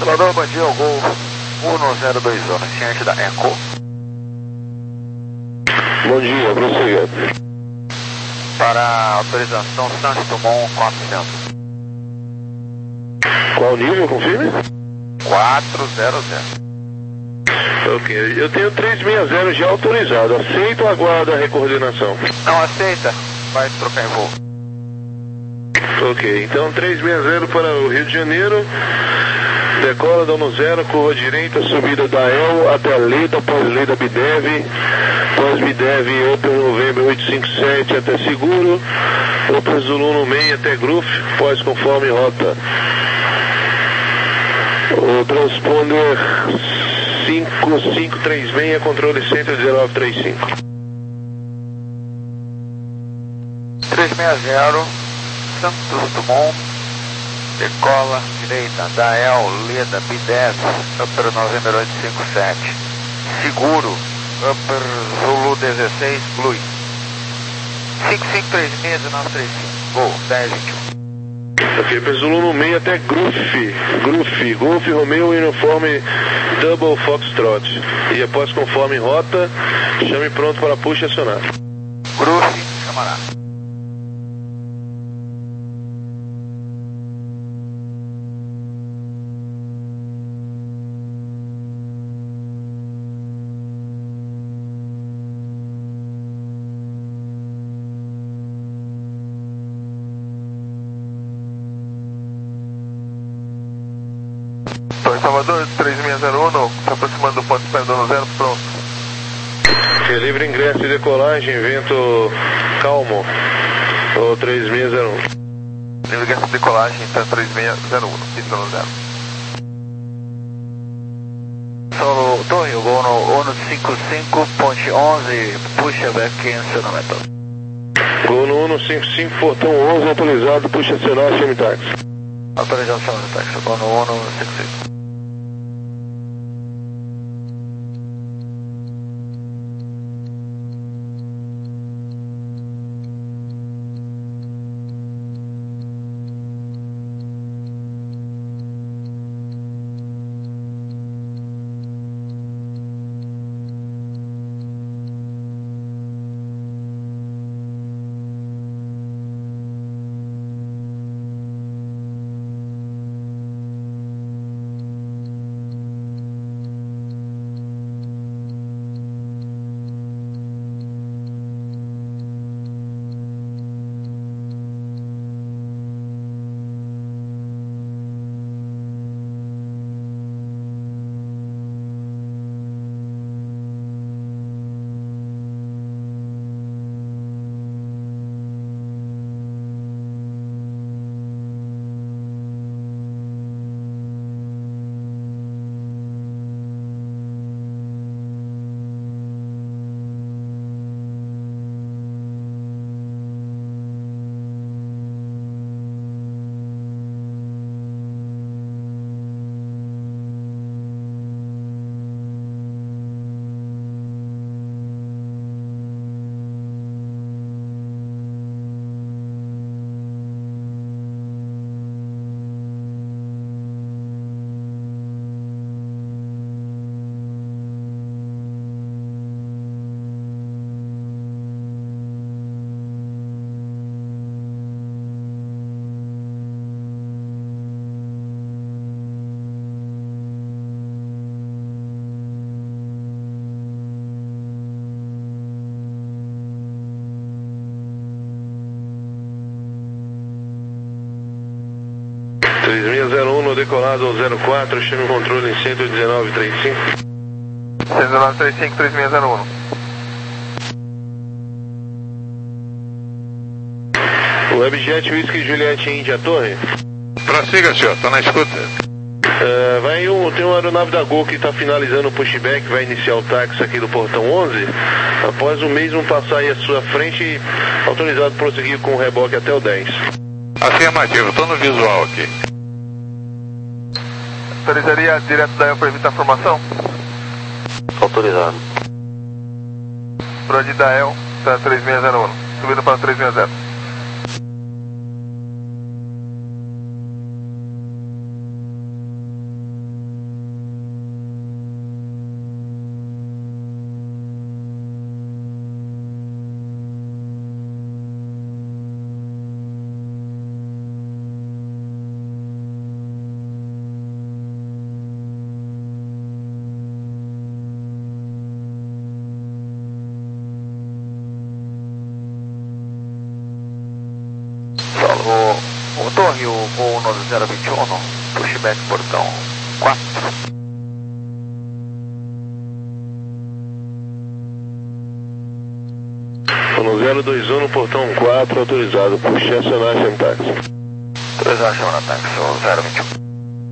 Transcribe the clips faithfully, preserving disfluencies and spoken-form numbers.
Controlador Bom dia, Gol um zero dois zona, ciente da Eco. Bom dia, prossiga. Para autorização Santos Dumont quatrocentos. Qual nível, confirme? quatrocentos. Ok, eu tenho trezentos e sessenta já autorizado. Aceito ou aguardo a recoordenação? Não aceita, vai trocar em voo. Ok, então trezentos e sessenta para o Rio de Janeiro. Decola, dando zero, curva direita, subida da El até a Leda, pós-Leda Bidev, pós-Bidev, Open November oitocentos e cinquenta e sete até Seguro, Open Zulu no meio até Gruf, pós-conforme rota. O transponder cinco cinco três seis, controle cento e dezenove trinta e cinco. trezentos e sessenta, Santos Dumont, decola, direita, Dael, Leda, Bidev, Upper November oitocentos e cinquenta e sete, Seguro, Upper Zulu dezesseis, Blue, cinco cinco três seis, dezenove trinta e cinco, Gol, dez vinte e um. Ok, Upper Zulu no meio até Gruf, Gruf, Golf Romeo Uniforme Double Foxtrot. E após conforme rota, chame pronto para push e acionar. Gruf, chamará. Salvador, três seis zero um, se aproximando do ponto de espera do zero, pronto. Livre ingresso e decolagem, vento calmo, o três seis zero um. Livre ingresso e decolagem, tá três seis zero um, pista no zero. Solo Torre, Gol no cento e cinquenta e cinco ponto onze, puxa back em acionamento. Gol no cento e cinquenta e cinco, portão onze, autorizado, puxa acionar, chame táxi. Autorização de táxi, Gol no cento e cinquenta e cinco. três seis zero um no decolado zero quatro, chame o controle em cento e dezenove trinta e cinco. cento e dezenove trinta e cinco, três seis zero um. Webjet Whisky Juliette India Torre. Prossiga, senhor, tô na escuta. Uh, vai um, tem uma aeronave da Gol que está finalizando o pushback, vai iniciar o táxi aqui do portão onze. Após o mesmo passar aí à sua frente, autorizado prosseguir com o reboque até o dez. Afirmativo, tô no visual aqui. Autorizaria direto da El para evitar a formação? Autorizado. Brode da El, tá três seis zero um, subindo para três seis zero. vinte e um, pushback portão quatro. No zero dois um, no portão quatro, autorizado, puxe acionar chama táxi. Autorizado chama táxi, zero vinte e um.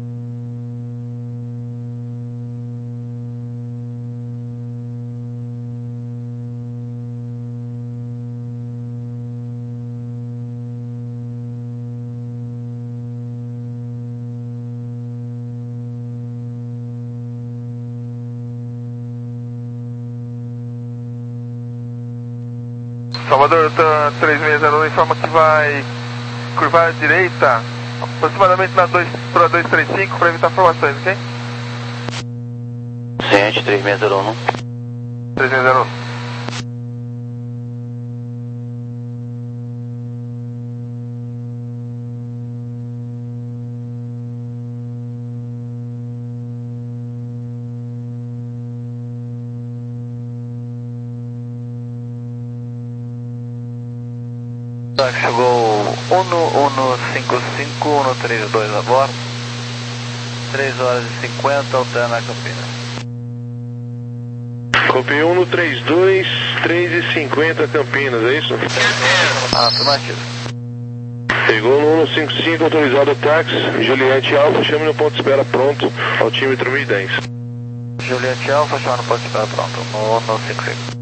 Salvador, três seis zero um informa que vai curvar à direita, aproximadamente na dois para dois três cinco, para evitar formações, ok? Ciente, três seis zero um. três seis zero um. Chegou um um cinco cinco, um três dois a bordo, três horas e cinquenta, alterna a Campinas. Copy um no três dois, três e cinquenta Campinas, é isso? Afirmativo. Pegou no um cinco cinco, autorizado táxi, Juliette Alfa, chame no ponto de espera pronto, altímetro mil e dez. Juliette Alfa, chama no ponto de espera pronto, no um cinco cinco.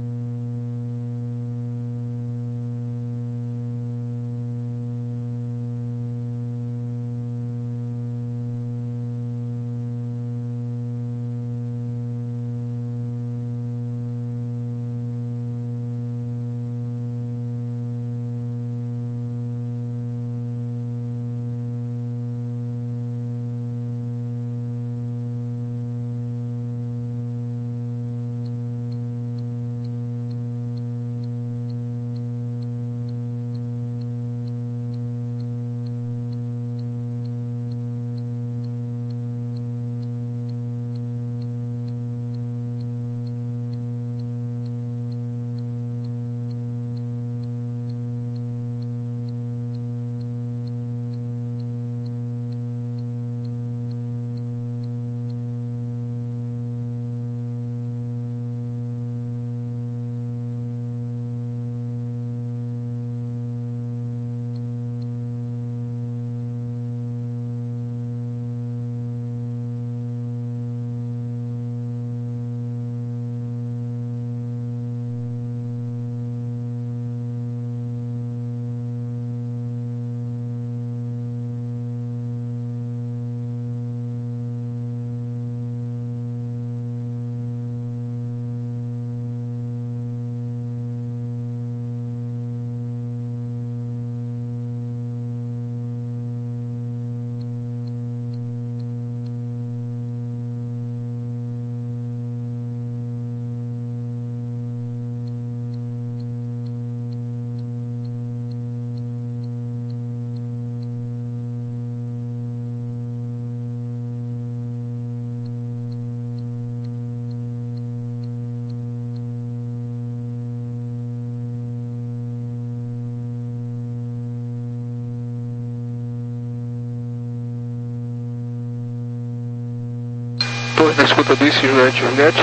Torre na escuta do Isso, Juliette, Juliette.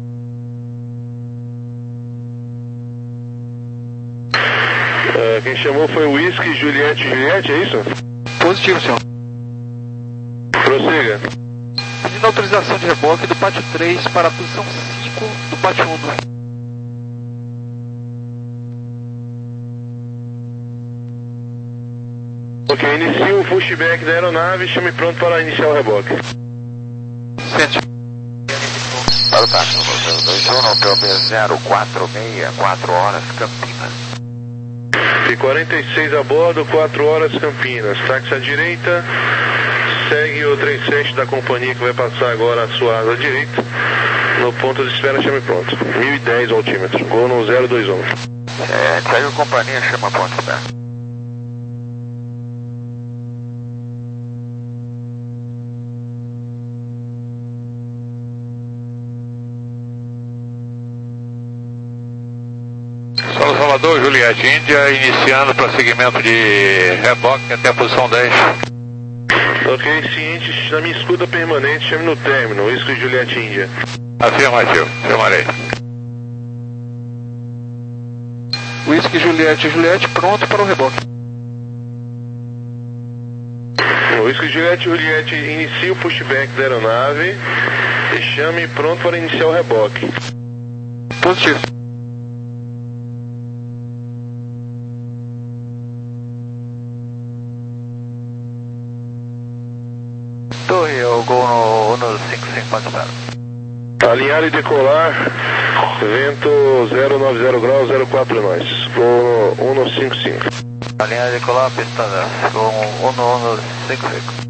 Uh, quem chamou foi o Whisky, Juliette, Juliette, é isso? Positivo, senhor. Prossiga. Pedindo autorização de reboque do pátio três para a posição cinco do pátio um. Ok, inicie o pushback da aeronave, chame pronto para iniciar o reboque. Sente. Para o táxi número zero dois um, P O B zero quatro seis, quatro horas, Campinas. P quarenta e seis a bordo, quatro horas, Campinas. Táxi à direita, segue o três sete da companhia que vai passar agora a sua asa direita. No ponto de espera, chame pronto. mil e dez altímetro, gol no zero dois um. É, segue a companhia, chama ponto de espera. Solo Salvador, Juliette, Índia, iniciando prosseguimento de reboque até a posição dez. Ok, ciente, na minha escuta permanente, chame no término, Whisky Juliette Índia. Afirmativo, filmarei. Whisky Juliette Juliette pronto para o reboque. Whisky Juliette Juliette, inicie o pushback da aeronave e chame pronto para iniciar o reboque. Positivo. Torre, eu vou no cinco cinco ponto zero. Alinhar e decolar, vento zero nove zero graus, zero quatro nós. Vou no cento e cinquenta e cinco. Alinhar e decolar, pista zero. Vou no cento e cinquenta e cinco.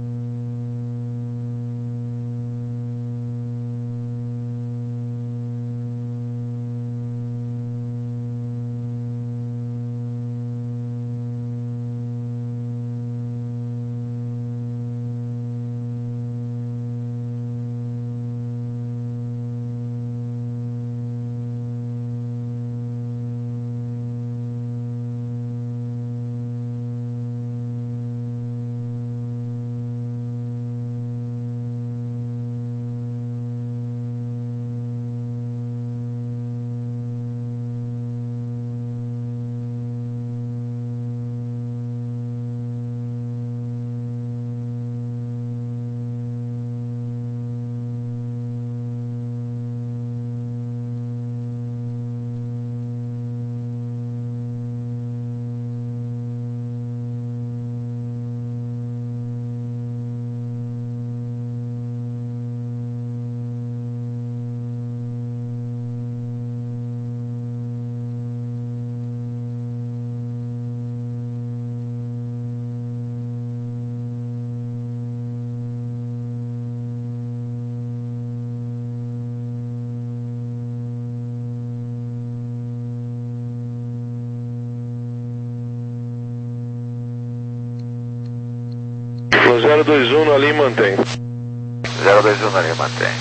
zero dois um na linha mantém. zero dois um na linha mantém.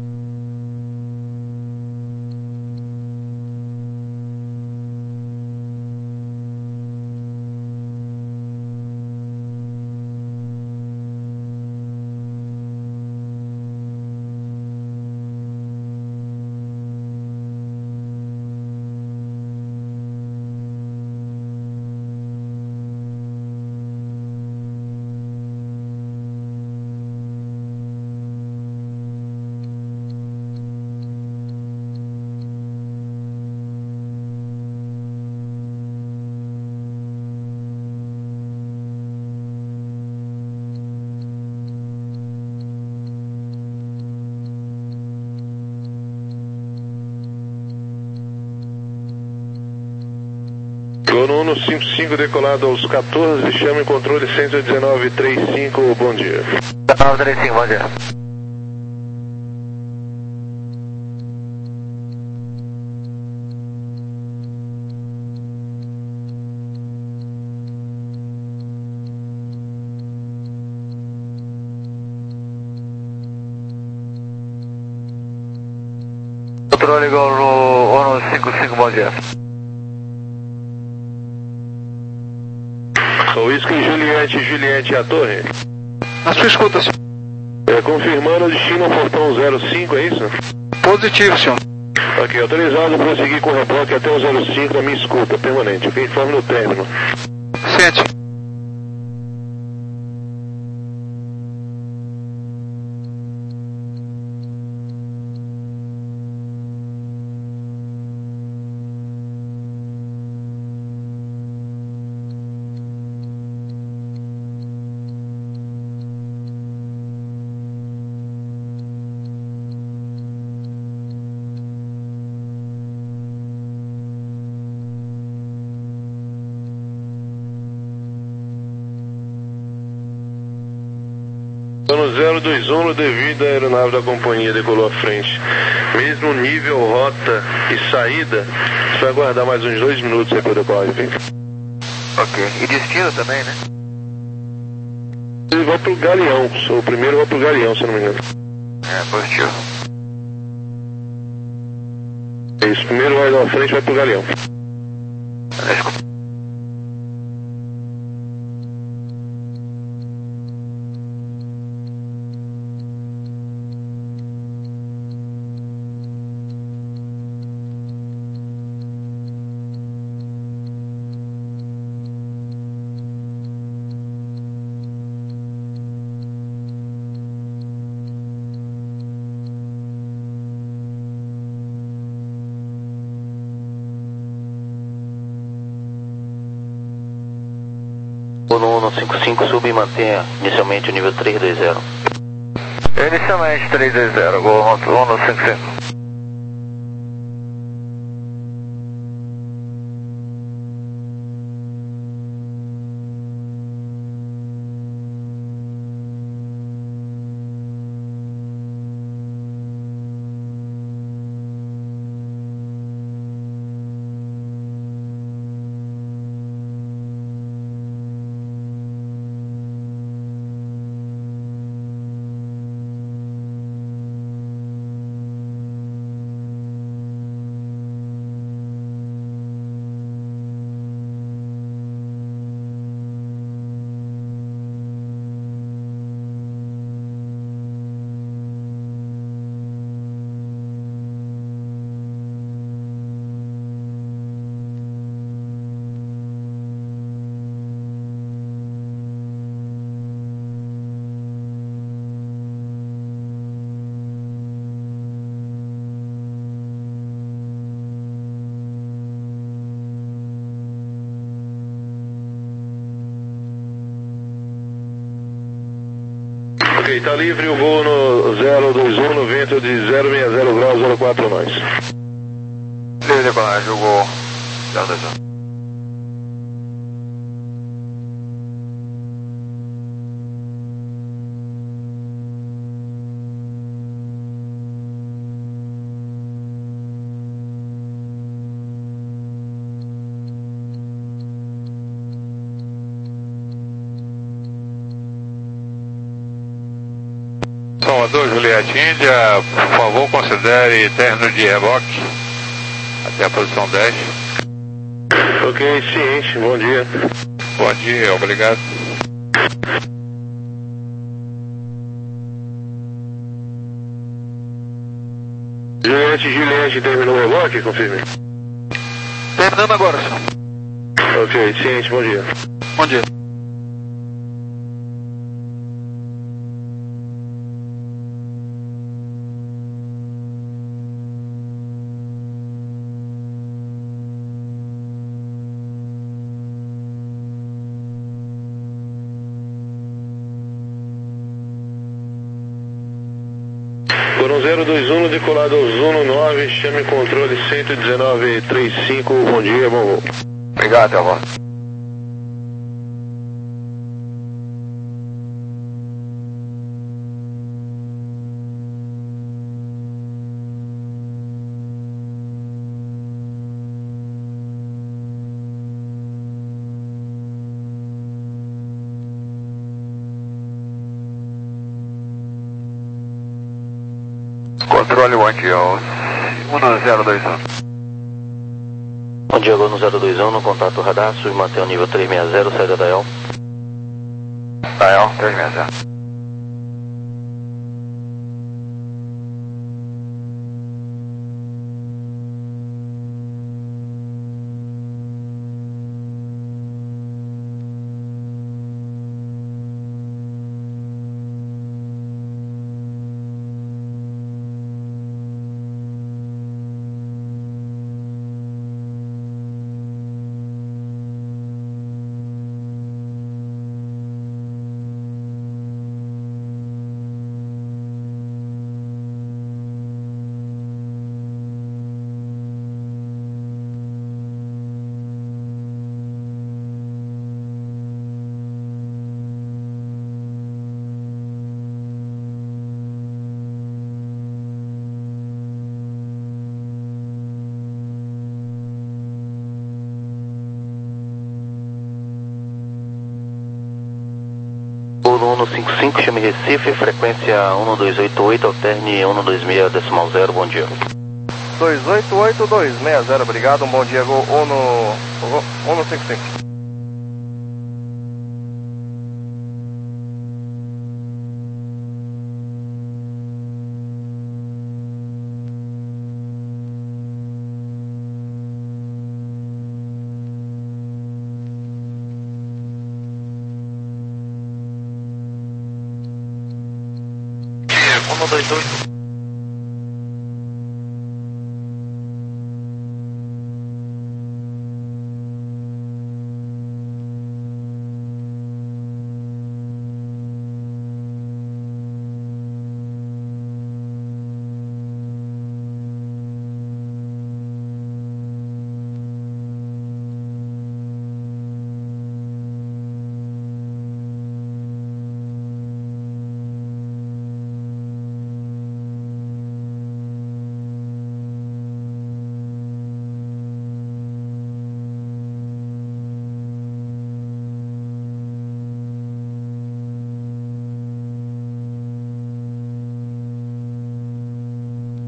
Gonu no cinco cinco decolado aos quatorze, chame controle cento e dezenove trinta e cinco, bom dia. dezenove trinta e cinco, bom dia. Controle Gonu cinco cinco, bom dia. Whisky Juliette, Juliette, a torre. Na sua escuta, senhor. É, confirmando o destino ao portão zero cinco, é isso? Positivo, senhor. Ok, autorizado a prosseguir com o reboque até o zero cinco na minha escuta permanente. Ok, informe no término. Sente. No zero dois um, devido à aeronave da companhia decolou à frente. Mesmo nível, rota e saída, você vai aguardar mais uns dois minutos aí para o decolagem, ok? Ok. E destino também, né? Ele vai pro Galeão, o primeiro vai pro Galeão, se eu não me engano. É, positivo. É isso, o primeiro vai da frente vai pro Galeão. um cinco cinco, sub e mantenha inicialmente o nível três dois zero. Inicialmente três dois zero, Gol um cinco cinco. Ok, tá livre o voo no zero dois um, no vento de zero seis zero graus, zero quatro nós. Livre decolagem, o Gol zero dois um. Salvador, Juliette Índia, por favor considere término de reboque até a posição dez. Ok, ciente, bom dia. Bom dia, obrigado. Juliette, Juliette, terminou o reboque, confirme. Terminando agora, senhor. Ok, ciente, bom dia. Bom dia. Foram zero dois um, decolado ao Zuno nove, chame controle cento e dezenove trinta e cinco, bom dia, bom voo. Obrigado, até agora. Controle bom dia, um zero dois um. Bom dia, Gol no zero dois um, no contato radar, sub e mantém o nível três seis zero, saída da E L. Da E L, três seis zero. um cinco cinco, chame Recife, frequência um dois oito oito, alterne um dois seis decimal zero, bom dia. dois oito oito dois seis zero, obrigado, um bom dia, Gol um cinco cinco. um dois oito.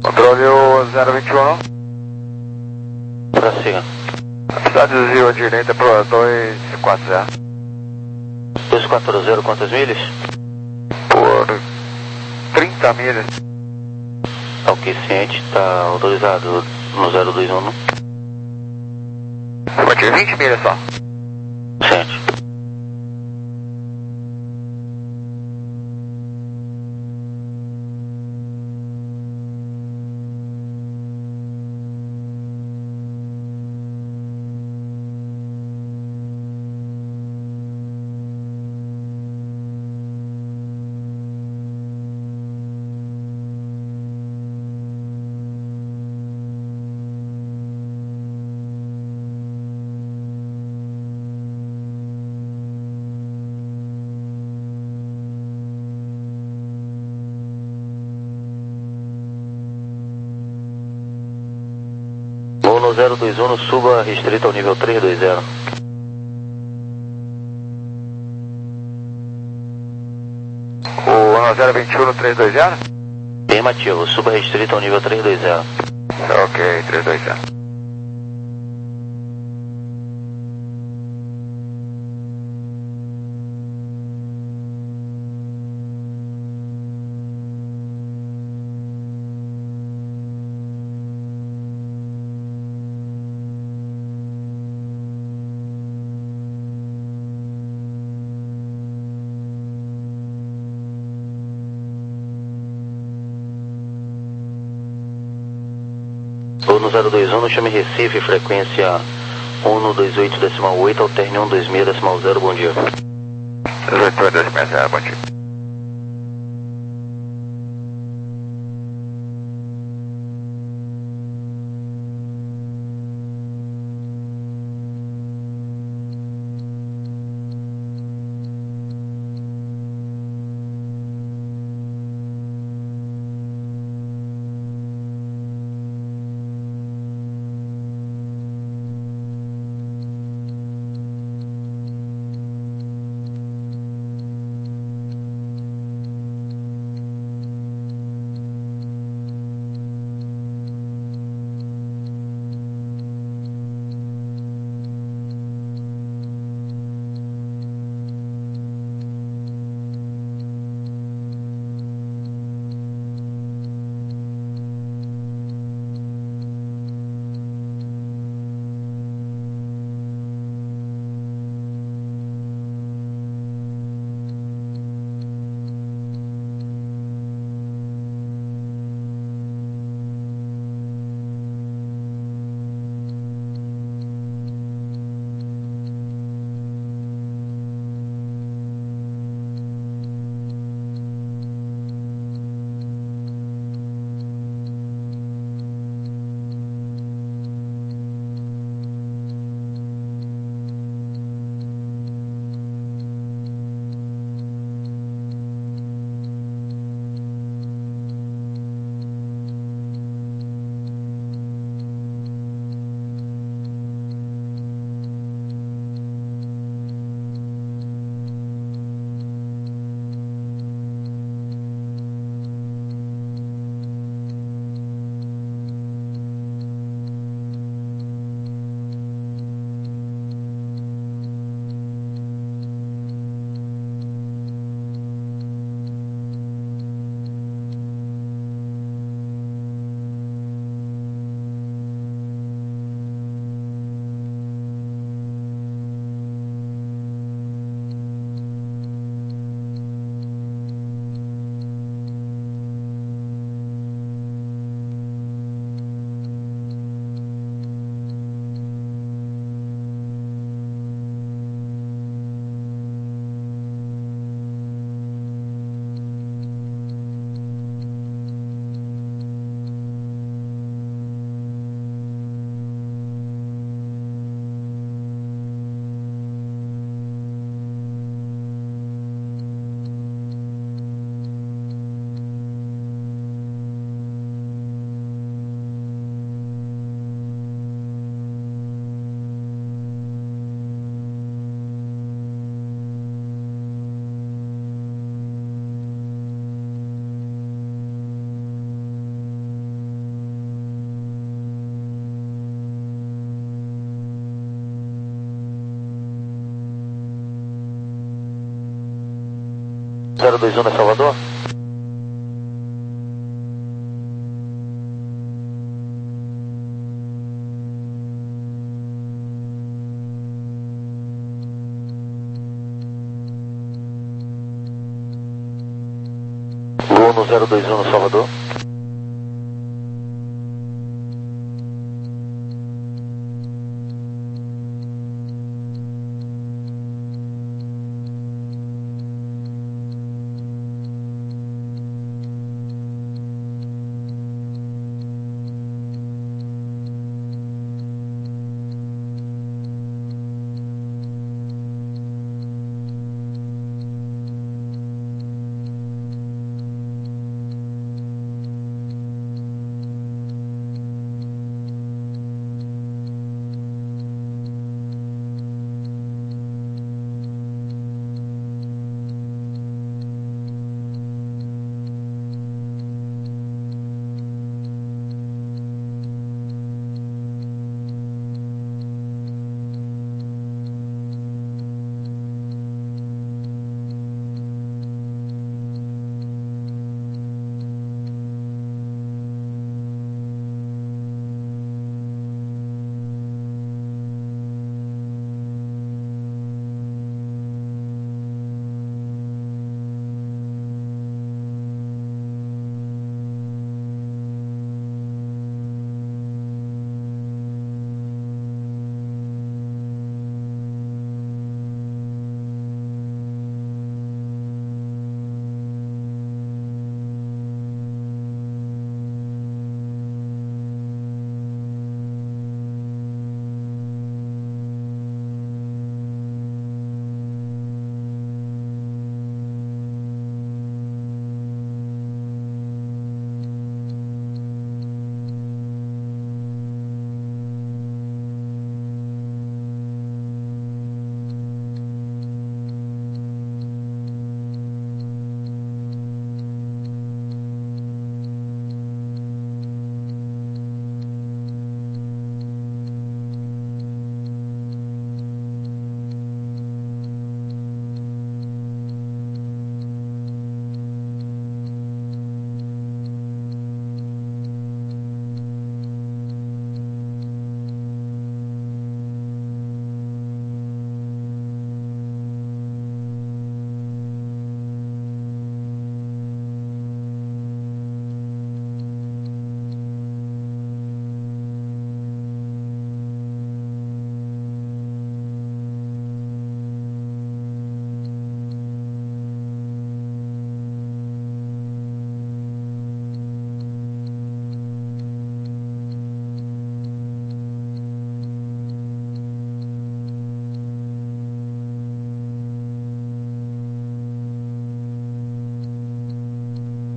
Controle o zero vinte e um. Prossiga. Precisa desvio à direita para dois quatro zero. dois quatro zero, quantas milhas? Por trinta milhas. Ok, ciente, está autorizado no zero dois um. Vai ter vinte milhas só. Ciente. Vou no zero dois um, suba restrito ao nível três dois zero. O zero vinte e um no três dois zero? Afirmativo, suba restrito ao nível três dois zero. Ok, três dois zero. Vou no zero dois um, chame Recife, frequência um dois oito decimal oito, alterne um dois seis decimal zero, bom dia. dezoito decimal zero, bom dia. zero dois um na Salvador? Gol no zero dois um no Salvador.